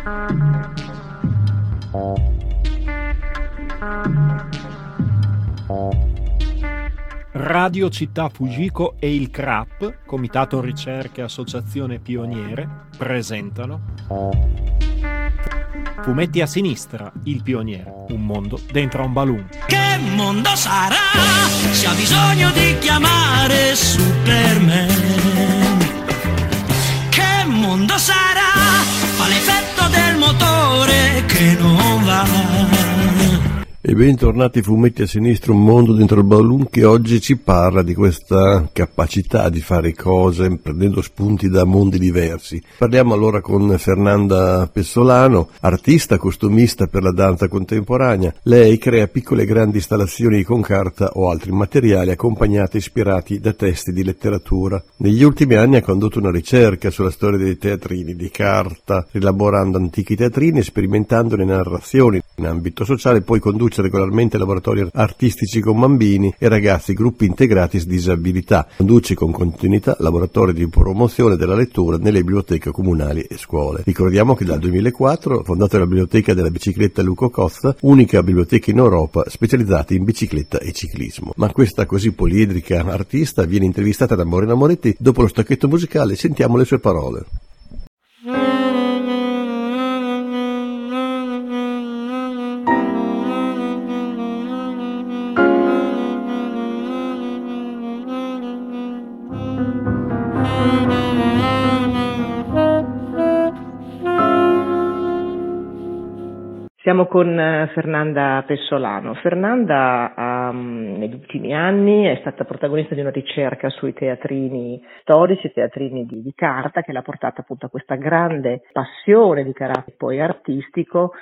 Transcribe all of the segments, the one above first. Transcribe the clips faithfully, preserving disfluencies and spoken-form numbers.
Radio Città Fujiko e il C R A P, Comitato Ricerche Associazione Pioniere, presentano Fumetti a sinistra, il pioniere, un mondo dentro un balloon. Che mondo sarà se ha bisogno di chiamare Superman? Che mondo sarà? Fa l'effetto del motore che non va. E bentornati Fumetti a sinistra, un mondo dentro il balloon, che oggi ci parla di questa capacità di fare cose prendendo spunti da mondi diversi. Parliamo allora con Fernanda Pessolano, artista costumista per la danza contemporanea. Lei crea piccole e grandi installazioni con carta o altri materiali accompagnate e ispirati da testi di letteratura. Negli ultimi anni ha condotto una ricerca sulla storia dei teatrini di carta, rielaborando antichi teatrini e sperimentando le narrazioni in ambito sociale, poi conduce regolarmente laboratori artistici con bambini e ragazzi, gruppi integrati s disabilità. Conduce con continuità laboratori di promozione della lettura nelle biblioteche comunali e scuole. Ricordiamo che dal duemilaquattro ha fondato la biblioteca della bicicletta Luco Costa, unica biblioteca in Europa specializzata in bicicletta e ciclismo. Ma questa così poliedrica artista viene intervistata da Morena Moretti. Dopo lo stacchetto musicale sentiamo le sue parole. Siamo con Fernanda Pessolano. Fernanda um, negli ultimi anni è stata protagonista di una ricerca sui teatrini storici, teatrini di, di carta, che l'ha portata appunto a questa grande passione di carattere poi artistico,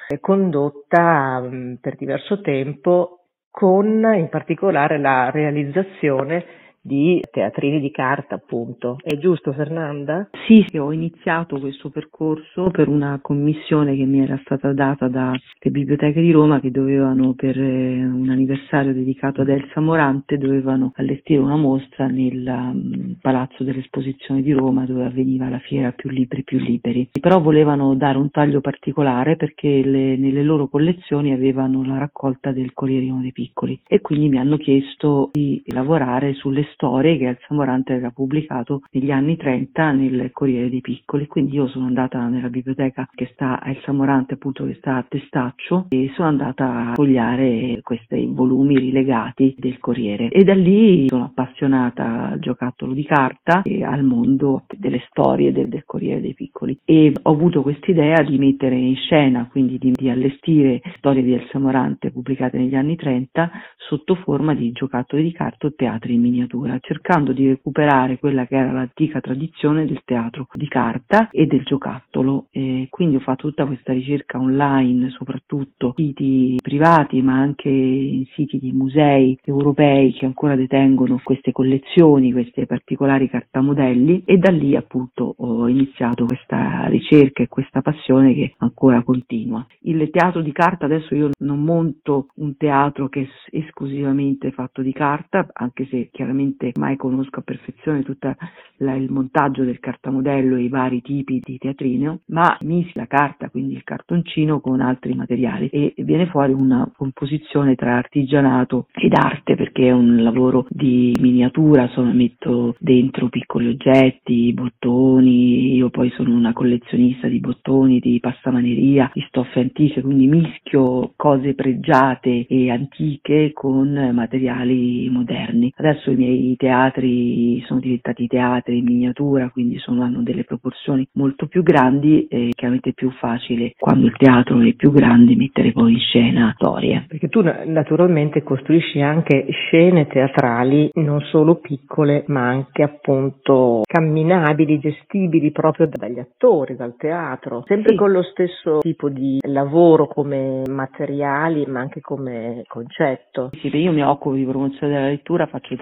condotta um, per diverso tempo con in particolare la realizzazione di teatrini di carta, appunto. È giusto, Fernanda? Sì, ho iniziato questo percorso per una commissione che mi era stata data dalle biblioteche di Roma, che dovevano, per un anniversario dedicato ad Elsa Morante, dovevano allestire una mostra nel um, Palazzo dell'Esposizione di Roma, dove avveniva la fiera Più Libri Più Liberi. Però volevano dare un taglio particolare perché le, nelle loro collezioni avevano la raccolta del Corrierino dei Piccoli, e quindi mi hanno chiesto di lavorare sulle storie che Elsa Morante aveva pubblicato negli anni trenta nel Corriere dei Piccoli. Quindi io sono andata nella biblioteca che sta a Elsa Morante, appunto, che sta a Testaccio, e sono andata a fogliare questi volumi rilegati del Corriere, e da lì sono appassionata al giocattolo di carta e al mondo delle storie del, del Corriere dei Piccoli, e ho avuto quest'idea di mettere in scena, quindi di, di allestire storie di Elsa Morante pubblicate negli anni trenta sotto forma di giocattoli di carta o teatri in miniatura, cercando di recuperare quella che era l'antica tradizione del teatro di carta e del giocattolo. E quindi ho fatto tutta questa ricerca online, soprattutto siti privati, ma anche in siti di musei europei che ancora detengono queste collezioni, queste particolari cartamodelli, e da lì appunto ho iniziato questa ricerca e questa passione che ancora continua. Il teatro di carta, adesso io non monto un teatro che è esclusivamente fatto di carta, anche se chiaramente mai conosco a perfezione tutto il montaggio del cartamodello e i vari tipi di teatrino, ma misi la carta, quindi il cartoncino, con altri materiali, e viene fuori una composizione tra artigianato ed arte, perché è un lavoro di miniatura. Sono, metto dentro piccoli oggetti, bottoni, io poi sono una collezionista di bottoni, di passamaneria, di stoffe antiche, quindi mischio cose pregiate e antiche con materiali moderni. Adesso i miei i teatri sono diventati teatri in miniatura, quindi sono, hanno delle proporzioni molto più grandi, e chiaramente è più facile, quando il teatro è più grande, mettere poi in scena storie. Perché tu naturalmente costruisci anche scene teatrali non solo piccole, ma anche appunto camminabili, gestibili proprio dagli attori, dal teatro, sempre sì, con lo stesso tipo di lavoro come materiali, ma anche come concetto. Sì, io mi occupo di promozione della lettura, faccio tanti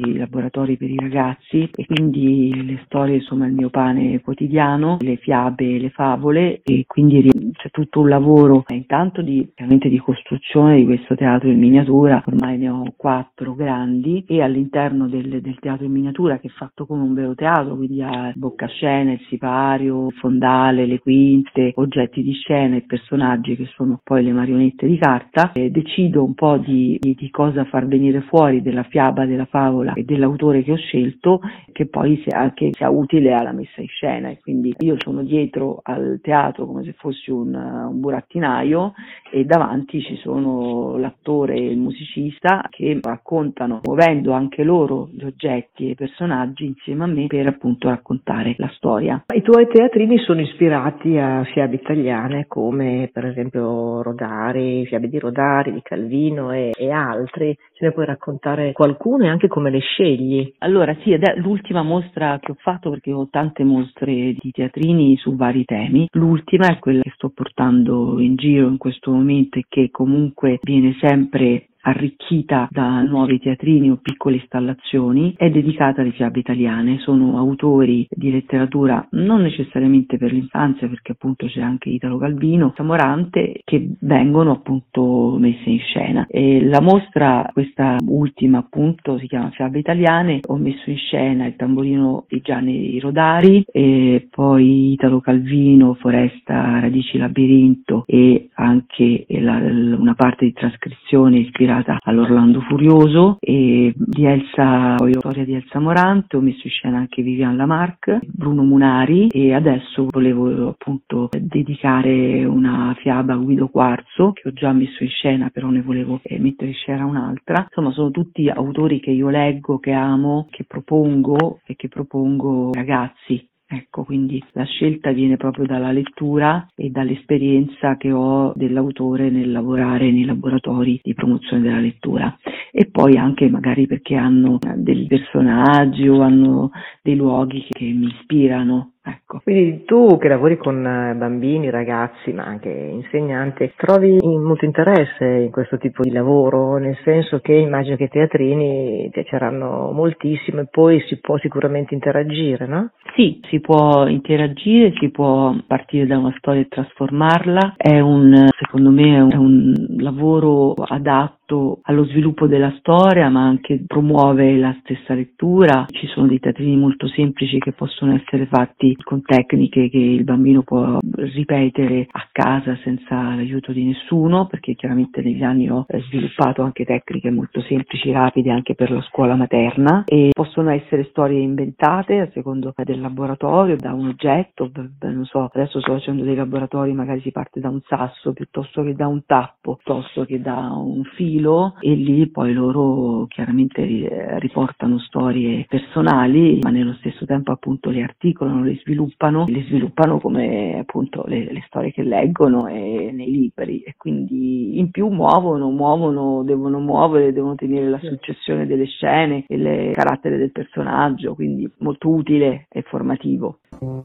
i laboratori per i ragazzi, e quindi le storie, insomma, il mio pane quotidiano, le fiabe, le favole, e quindi c'è tutto un lavoro intanto di, chiaramente di costruzione di questo teatro in miniatura. Ormai ne ho quattro grandi, e all'interno del, del teatro in miniatura, che è fatto come un vero teatro, quindi ha il boccascena, il sipario, il fondale, le quinte, oggetti di scena e personaggi che sono poi le marionette di carta, e decido un po' di, di, di cosa far venire fuori della fiaba, della favola e dell'autore che ho scelto, che poi sia anche sia utile alla messa in scena. E quindi io sono dietro al teatro come se fossi un, un burattinaio, e davanti ci sono l'attore e il musicista che raccontano, muovendo anche loro gli oggetti e i personaggi insieme a me, per appunto raccontare la storia. I tuoi teatrini sono ispirati a fiabe italiane come per esempio Rodari, fiabe di Rodari, di Calvino e, e altri. Ce ne puoi raccontare qualcuno e anche come le scegli? Allora sì, ed è l'ultima mostra che ho fatto, perché ho tante mostre di teatrini su vari temi. L'ultima è quella che sto portando in giro in questo momento, e che comunque viene sempre arricchita da nuovi teatrini o piccole installazioni. È dedicata alle fiabe italiane. Sono autori di letteratura non necessariamente per l'infanzia, perché appunto c'è anche Italo Calvino, Morante, che vengono appunto messe in scena. E la mostra, questa ultima appunto, si chiama Fiabe Italiane. Ho messo in scena il tamburino di Gianni Rodari, e poi Italo Calvino, Foresta, Radici, Labirinto, e anche la, una parte di trascrizione ispirata all'Orlando Furioso, e di Elsa, poi storia di Elsa Morante. Ho messo in scena anche Vivian Lamarck, Bruno Munari, e adesso volevo appunto dedicare una fiaba a Guido Quarzo, che ho già messo in scena, però ne volevo eh, mettere in scena un'altra. Insomma, sono tutti autori che io leggo, che amo, che propongo e che propongo ai ragazzi. Ecco, quindi la scelta viene proprio dalla lettura e dall'esperienza che ho dell'autore nel lavorare nei laboratori di promozione della lettura, e poi anche magari perché hanno dei personaggi o hanno dei luoghi che mi ispirano. Ecco. Quindi tu che lavori con bambini, ragazzi, ma anche insegnante, trovi molto interesse in questo tipo di lavoro, nel senso che immagino che i teatrini piaceranno moltissimo, e poi si può sicuramente interagire, no? Sì, si può interagire, si può partire da una storia e trasformarla. È un, secondo me, è un lavoro adatto allo sviluppo della storia, ma anche promuove la stessa lettura. Ci sono dei teatrini molto semplici che possono essere fatti con tecniche che il bambino può ripetere a casa senza l'aiuto di nessuno, perché chiaramente negli anni ho sviluppato anche tecniche molto semplici, rapide, anche per la scuola materna, e possono essere storie inventate a secondo del laboratorio, da un oggetto. Non so, adesso sto facendo dei laboratori, magari si parte da un sasso piuttosto che da un tappo, piuttosto che da un filo, e lì poi loro chiaramente riportano storie personali, ma nello stesso tempo appunto le articolano, le sviluppano, le sviluppano come appunto le, le storie che leggono e nei libri, e quindi in più muovono, muovono, devono muovere, devono tenere la successione delle scene e il carattere del personaggio, quindi molto utile e formativo.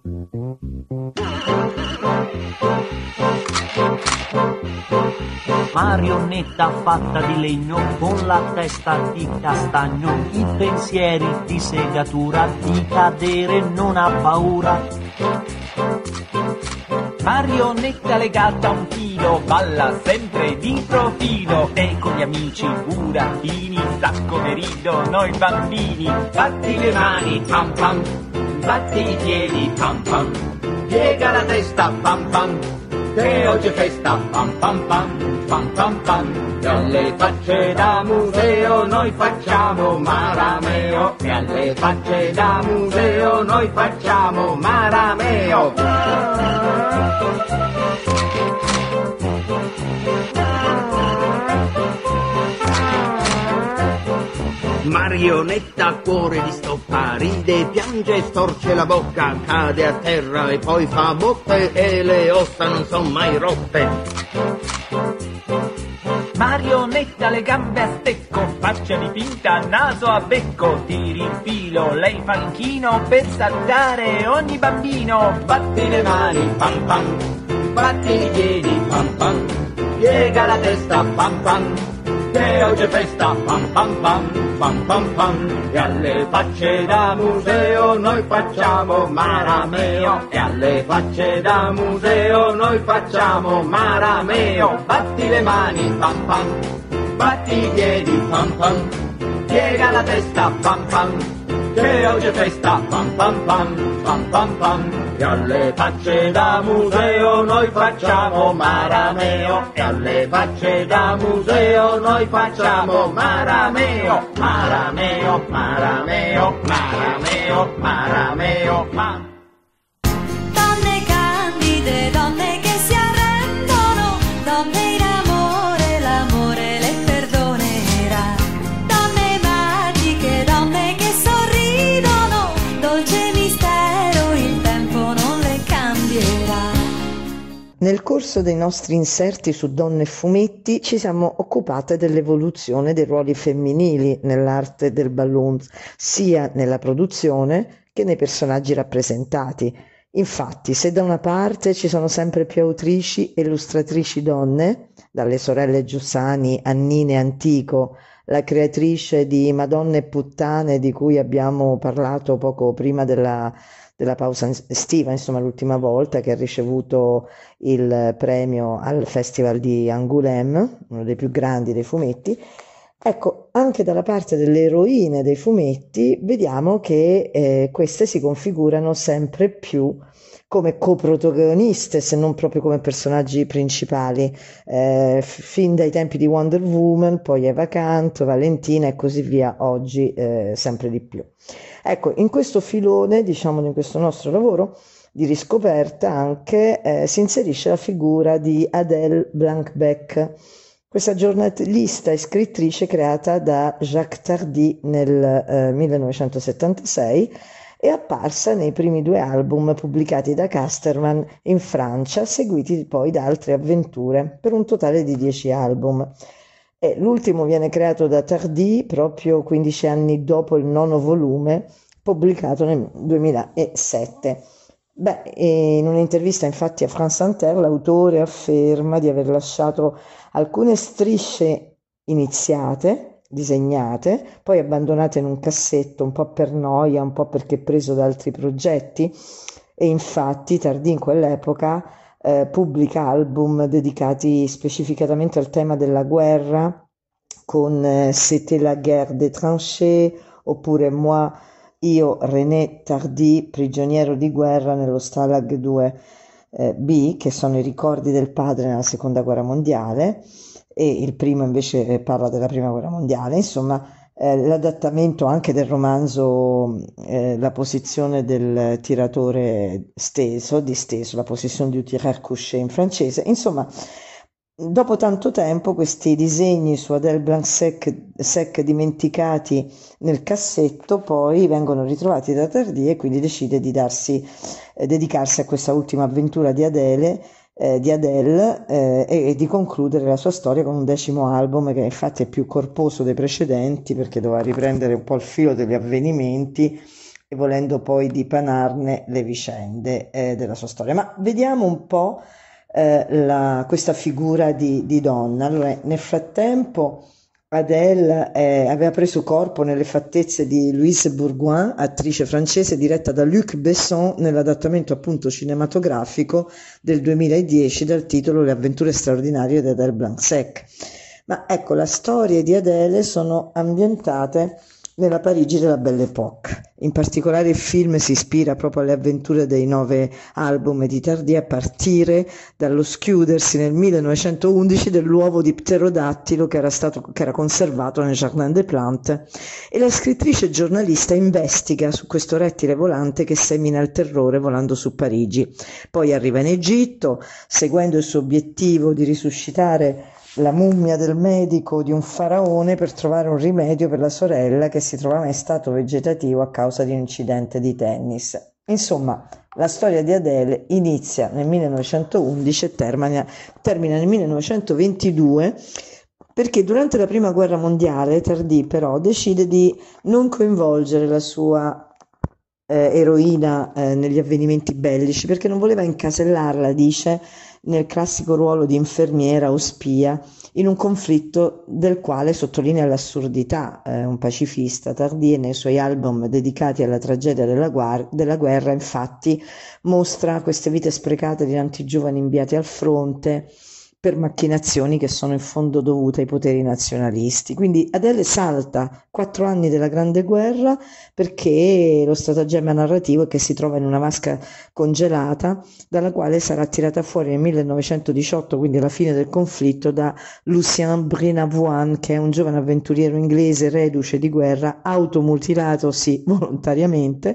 Marionetta fatta di legno, con la testa di castagno, i pensieri di segatura, di cadere non ha paura. Marionetta legata a un filo, balla sempre di profilo, e con gli amici burattini sa come ridono i bambini. Batti le mani, pam pam, batti i piedi, pam pam, piega la testa, pam pam, che oggi è festa, pam pam pam, pam pam pam. E alle facce da museo noi facciamo marameo, e alle facce da museo noi facciamo marameo. Marionetta cuore di stoppa, ride, piange, storce la bocca, cade a terra e poi fa botte, e le ossa non son mai rotte. Marionetta le gambe a stecco, faccia dipinta, naso a becco, tiri il filo, lei fa l'inchino per saltare ogni bambino. Batti le mani, pam pam, batti i piedi, pam pam, piega la testa, pam pam, che oggi è festa, pam pam pam, pam pam pam, e alle facce da museo noi facciamo marameo, e alle facce da museo noi facciamo marameo, batti le mani, pam pam, batti i piedi, pam pam, piega la testa, pam pam, che oggi è festa, pam pam pam, pam pam pam, e alle facce da museo noi facciamo marameo, e alle facce da museo noi facciamo marameo, marameo, marameo, marameo, marameo, marameo. Donne candide, donne che si arrendono, donne in amore, l'amore le perdonerà, donne magiche, donne che sorridono, dolce mistero, il tempo non le cambierà. Nel corso dei nostri inserti su Donne e Fumetti ci siamo occupate dell'evoluzione dei ruoli femminili nell'arte del balloon, sia nella produzione che nei personaggi rappresentati. Infatti, se da una parte ci sono sempre più autrici e illustratrici donne, dalle sorelle Giussani a Nine Antico, la creatrice di Madonne e Puttane di cui abbiamo parlato poco prima della della pausa estiva, insomma l'ultima volta, che ha ricevuto il premio al Festival di Angoulême, uno dei più grandi dei fumetti. Ecco, anche dalla parte delle eroine dei fumetti vediamo che eh, queste si configurano sempre più come coprotagoniste, se non proprio come personaggi principali, eh, fin dai tempi di Wonder Woman, poi Eva Canto, Valentina e così via, oggi eh, sempre di più. Ecco, in questo filone, diciamo, in questo nostro lavoro di riscoperta anche eh, si inserisce la figura di Adèle Blanc-Bec, questa giornalista e scrittrice creata da Jacques Tardy nel eh, millenovecentosettantasei e apparsa nei primi due album pubblicati da Casterman in Francia, seguiti poi da altre avventure, per un totale di dieci album. E l'ultimo viene creato da Tardy proprio quindici anni dopo il nono volume, pubblicato nel duemilasette. Beh, in un'intervista infatti a France Inter l'autore afferma di aver lasciato alcune strisce iniziate, disegnate, poi abbandonate in un cassetto, un po' per noia, un po' perché preso da altri progetti, e infatti Tardy in quell'epoca eh, pubblica album dedicati specificatamente al tema della guerra, con eh, C'était la guerre des tranchées, oppure Moi, io René Tardy, prigioniero di guerra nello Stalag due B, che sono i ricordi del padre nella seconda guerra mondiale, e il primo invece parla della prima guerra mondiale. Insomma, eh, l'adattamento anche del romanzo eh, La posizione del tiratore steso, disteso, la posizione du tireur couché in francese. Insomma, dopo tanto tempo questi disegni su Adèle Blanc-Bec dimenticati nel cassetto poi vengono ritrovati da Tardy, e quindi decide di darsi, eh, dedicarsi a questa ultima avventura di Adele, eh, di Adele eh, e, e di concludere la sua storia con un decimo album che infatti è più corposo dei precedenti, perché doveva riprendere un po' il filo degli avvenimenti e volendo poi dipanarne le vicende eh, della sua storia. Ma vediamo un po' Eh, la, questa figura di, di donna. Allora, nel frattempo Adèle eh, aveva preso corpo nelle fattezze di Louise Bourgoin, attrice francese diretta da Luc Besson nell'adattamento appunto cinematografico del duemiladieci dal titolo Le avventure straordinarie di Adèle Blanc-Bec. Ma ecco, le storie di Adèle sono ambientate nella Parigi della Belle Époque. In particolare il film si ispira proprio alle avventure dei nove album di Tardy, a partire dallo schiudersi nel millenovecentoundici dell'uovo di pterodattilo che era stato che era conservato nel Jardin des Plantes, e la scrittrice e giornalista investiga su questo rettile volante che semina il terrore volando su Parigi. Poi arriva in Egitto, seguendo il suo obiettivo di risuscitare la mummia del medico di un faraone per trovare un rimedio per la sorella che si trovava in stato vegetativo a causa di un incidente di tennis. Insomma, la storia di Adèle inizia nel millenovecentoundici e termina, termina nel millenovecentoventidue, perché durante la prima guerra mondiale Tardy però decide di non coinvolgere la sua eh, eroina eh, negli avvenimenti bellici, perché non voleva incasellarla, dice, nel classico ruolo di infermiera o spia in un conflitto del quale sottolinea l'assurdità. Eh, un pacifista, Tardy nei suoi album dedicati alla tragedia della, guar- della guerra infatti mostra queste vite sprecate di tanti giovani inviati al fronte per macchinazioni che sono in fondo dovute ai poteri nazionalisti. Quindi Adele salta quattro anni della Grande Guerra perché lo stratagemma narrativo è che si trova in una vasca congelata dalla quale sarà tirata fuori nel millenovecentodiciotto, quindi alla fine del conflitto, da Lucien Brennavoine, che è un giovane avventuriero inglese reduce di guerra, automutilatosi volontariamente,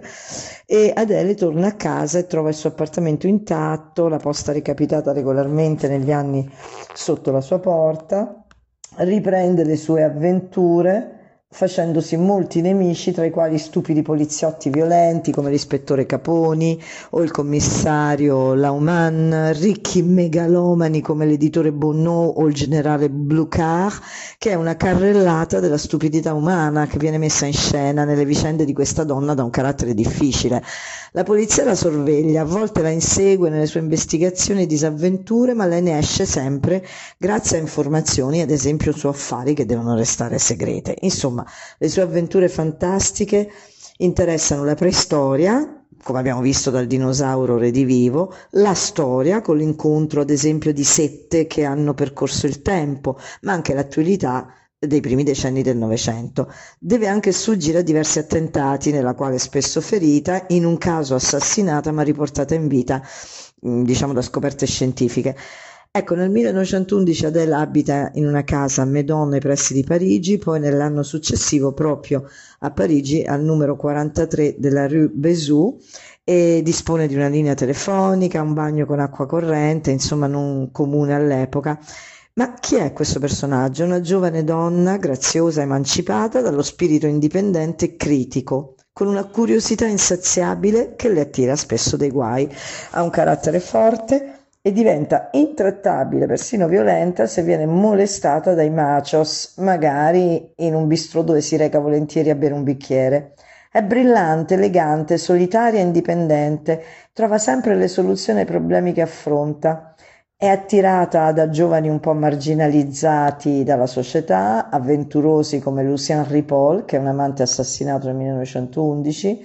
e Adele torna a casa e trova il suo appartamento intatto, la posta recapitata regolarmente negli anni sotto la sua porta, riprende le sue avventure facendosi molti nemici, tra i quali stupidi poliziotti violenti come l'ispettore Caponi o il commissario Lauman, ricchi megalomani come l'editore Bonneau o il generale Bluchard, che è una carrellata della stupidità umana che viene messa in scena nelle vicende di questa donna da un carattere difficile. La polizia la sorveglia, a volte la insegue nelle sue investigazioni e disavventure, ma lei ne esce sempre grazie a informazioni, ad esempio su affari che devono restare segrete. Insomma, le sue avventure fantastiche interessano la preistoria, come abbiamo visto dal dinosauro redivivo, la storia con l'incontro ad esempio di sette che hanno percorso il tempo, ma anche l'attualità dei primi decenni del Novecento. Deve anche sfuggire a diversi attentati, nella quale spesso ferita, in un caso assassinata ma riportata in vita, diciamo da scoperte scientifiche. Ecco, nel millenovecentoundici Adele abita in una casa a Meudon nei pressi di Parigi, poi nell'anno successivo proprio a Parigi al numero quarantatré della Rue Bézout, e dispone di una linea telefonica, un bagno con acqua corrente, insomma non comune all'epoca. Ma chi è questo personaggio? Una giovane donna graziosa, emancipata, dallo spirito indipendente e critico, con una curiosità insaziabile che le attira spesso dei guai. Ha un carattere forte e diventa intrattabile, persino violenta, se viene molestata dai machos, magari in un bistrò dove si reca volentieri a bere un bicchiere. È brillante, elegante, solitaria e indipendente, trova sempre le soluzioni ai problemi che affronta. È attirata da giovani un po' marginalizzati dalla società, avventurosi come Lucien Ripoll, che è un amante assassinato nel millenovecentoundici,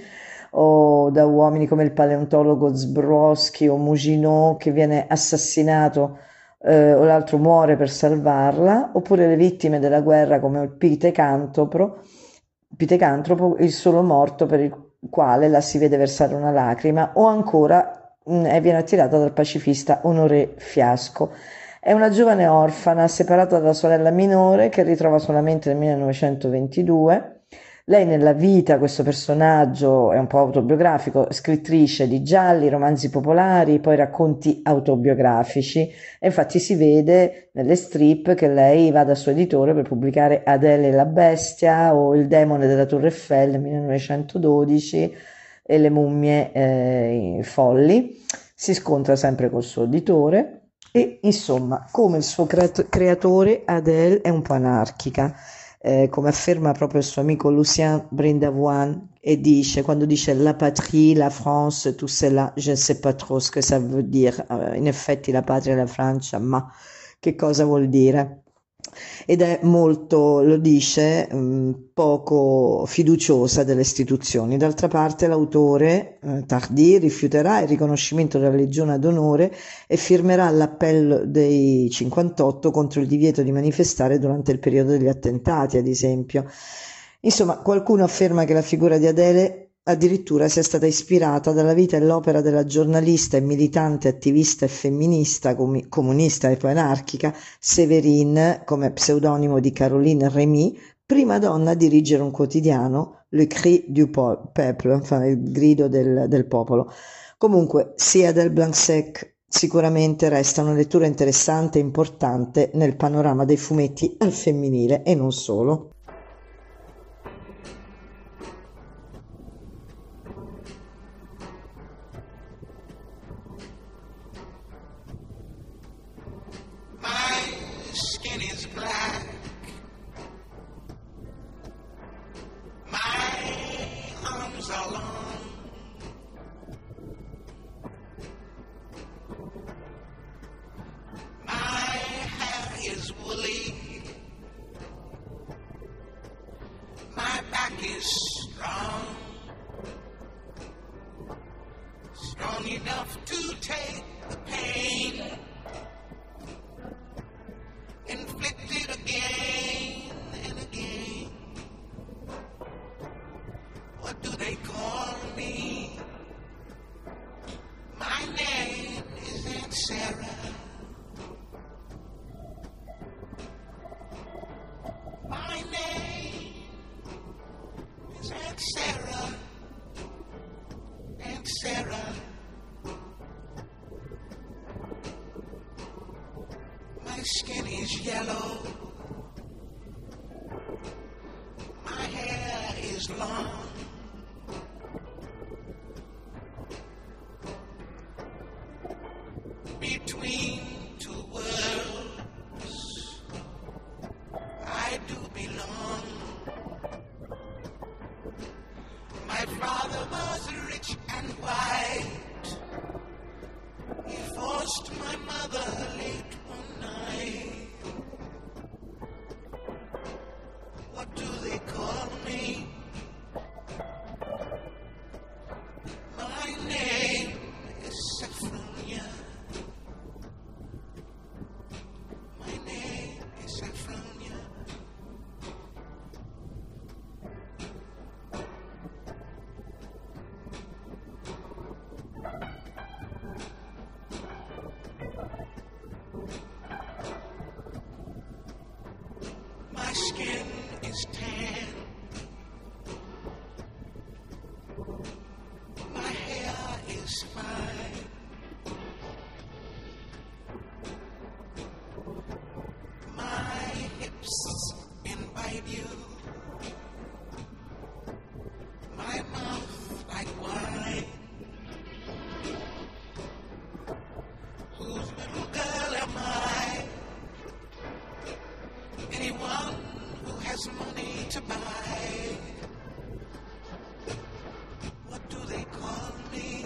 o da uomini come il paleontologo Zbrowski o Mouginot, che viene assassinato eh, o l'altro muore per salvarla, oppure le vittime della guerra come il Pitecantropo, Pitecantropo, il solo morto per il quale la si vede versare una lacrima, o ancora e viene attirata dal pacifista Honoré Fiasco. È una giovane orfana separata dalla sorella minore che ritrova solamente nel millenovecentoventidue. Lei nella vita, questo personaggio è un po' autobiografico, scrittrice di gialli, romanzi popolari, poi racconti autobiografici, e infatti si vede nelle strip che lei va dal suo editore per pubblicare Adele e la bestia o Il demone della Torre Eiffel nel millenovecentododici e Le mummie eh, folli. Si scontra sempre col suo editore e, insomma, come il suo creat- creatore, Adele è un po' anarchica, eh, come afferma proprio il suo amico Lucien Brennavoine, e dice, quando dice la patrie, la France, tout cela, je ne sais pas trop ce que ça veut dire. Uh, in effetti la patria e la Francia, ma che cosa vuol dire? Ed è molto, lo dice, mh, poco fiduciosa delle istituzioni. D'altra parte l'autore, eh, Tardy, rifiuterà il riconoscimento della Legione d'Onore e firmerà l'appello dei cinquantotto contro il divieto di manifestare durante il periodo degli attentati, ad esempio. Insomma, qualcuno afferma che la figura di Adele addirittura sia stata ispirata dalla vita e l'opera della giornalista e militante attivista e femminista, com- comunista e poi anarchica Séverine, come pseudonimo di Caroline Rémy, prima donna a dirigere un quotidiano, Le Cri du Peuple, enfin, il grido del, del popolo. Comunque, sia del Blanc-Sec sicuramente resta una lettura interessante e importante nel panorama dei fumetti al femminile e non solo. My arms are long Sarah. My name is Aunt Sarah. Aunt Sarah. My skin is yellow. My hair is long. Between two worlds, I do belong. My father was rich and white. He forced my mother late one night. What do they call me? My name is Saffronia. My name is Saffronia. My skin is tan. My hair is fine. My hips invite you. My mouth like wine. Whose little girl am I? Anyone who has money to buy. What do they call me?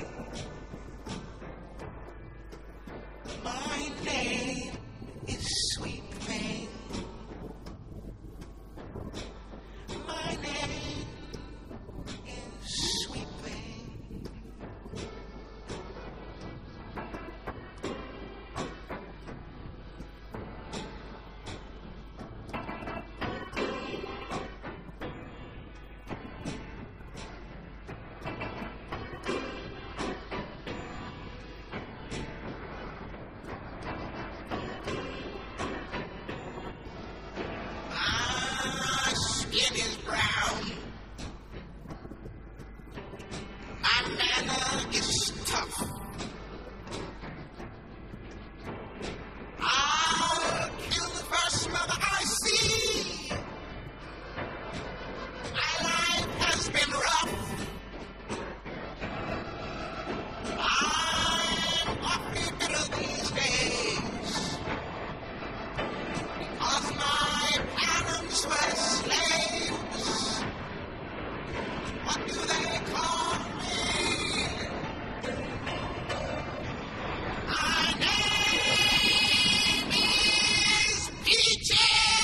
My name is Sweet Thing. My name is Sweet Thing. My skin is brown. My manner is tough. I'll kill the first mother I see. My life has been rough. I'm awfully bitter these days. Because my parents were slaves. What do they call me? My name is Peaches.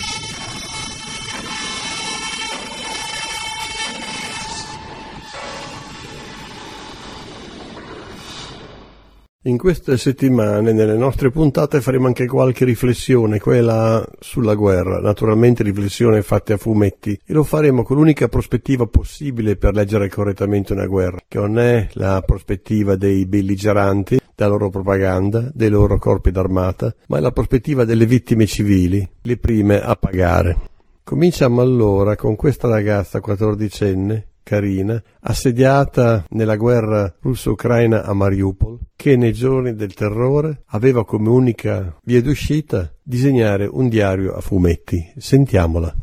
In queste settimane, nelle nostre puntate, faremo anche qualche riflessione, quella sulla guerra, naturalmente riflessioni fatte a fumetti, e lo faremo con l'unica prospettiva possibile per leggere correttamente una guerra, che non è la prospettiva dei belligeranti, della loro propaganda, dei loro corpi d'armata, ma è la prospettiva delle vittime civili, le prime a pagare. Cominciamo allora con questa ragazza quattordicenne, carina, assediata nella guerra russo-ucraina a Mariupol, che nei giorni del terrore aveva come unica via d'uscita disegnare un diario a fumetti. Sentiamola.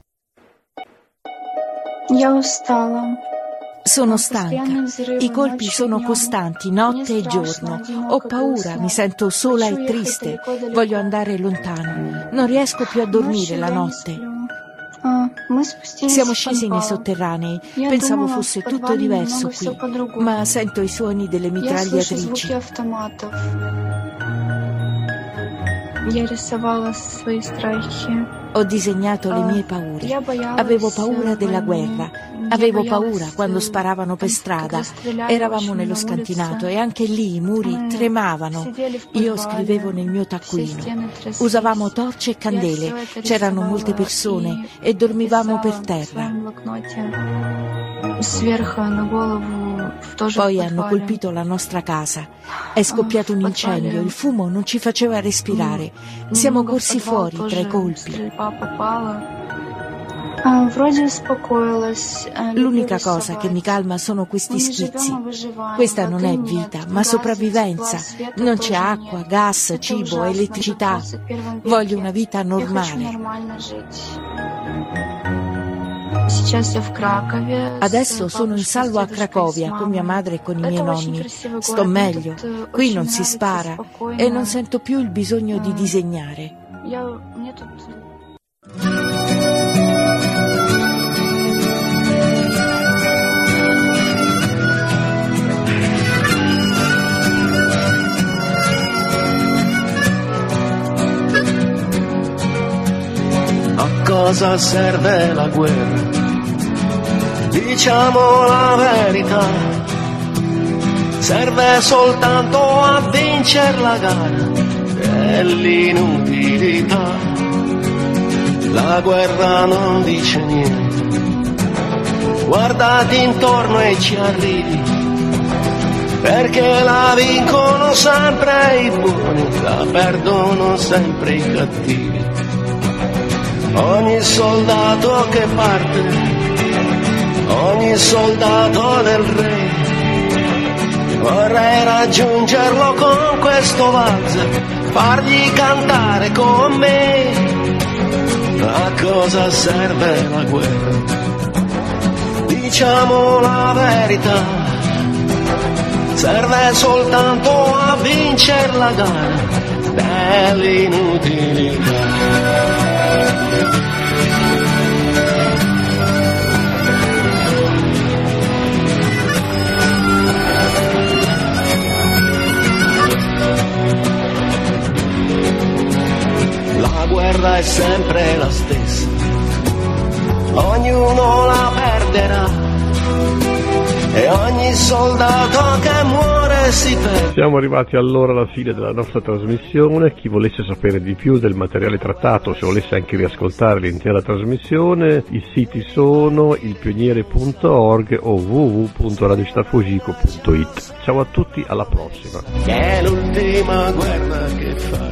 Sono stanca, i colpi sono costanti notte e giorno, ho paura, mi sento sola e triste, voglio andare lontano, non riesco più a dormire la notte. Siamo scesi nei sotterranei, pensavo fosse tutto diverso qui, ma sento i suoni delle mitragliatrici. Ho disegnato le mie paure. Avevo paura della guerra. Avevo paura quando sparavano per strada. Eravamo nello scantinato e anche lì i muri tremavano. Io scrivevo nel mio taccuino. Usavamo torce e candele. C'erano molte persone e dormivamo per terra. Poi hanno colpito la nostra casa. È scoppiato un incendio, il fumo non ci faceva respirare. Siamo corsi fuori tra i colpi. L'unica cosa che mi calma sono questi schizzi. Questa non è vita, ma sopravvivenza. Non c'è acqua, gas, cibo, elettricità. Voglio una vita normale. Adesso sono in salvo a Cracovia con mia madre e con i miei nonni. Sto meglio, qui non si spara e non sento più il bisogno di disegnare. A cosa serve la guerra? Diciamo la verità, serve soltanto a vincere la gara dell'inutilità. La guerra non dice niente, guardati intorno e ci arrivi, perché la vincono sempre i buoni, la perdono sempre i cattivi. Ogni soldato che parte, ogni soldato del re, vorrei raggiungerlo con questo valzer, fargli cantare con me. A cosa serve la guerra? Diciamo la verità, serve soltanto a vincere la gara dell'inutilità. La guerra è sempre la stessa, ognuno la perderà e ogni soldato che muore si perde. Siamo arrivati allora alla fine della nostra trasmissione. Chi volesse sapere di più del materiale trattato, se volesse anche riascoltare l'intera trasmissione, i siti sono il pioniere punto org o w w w punto radio città fugico punto it. Ciao a tutti, alla prossima. Che è l'ultima guerra che fa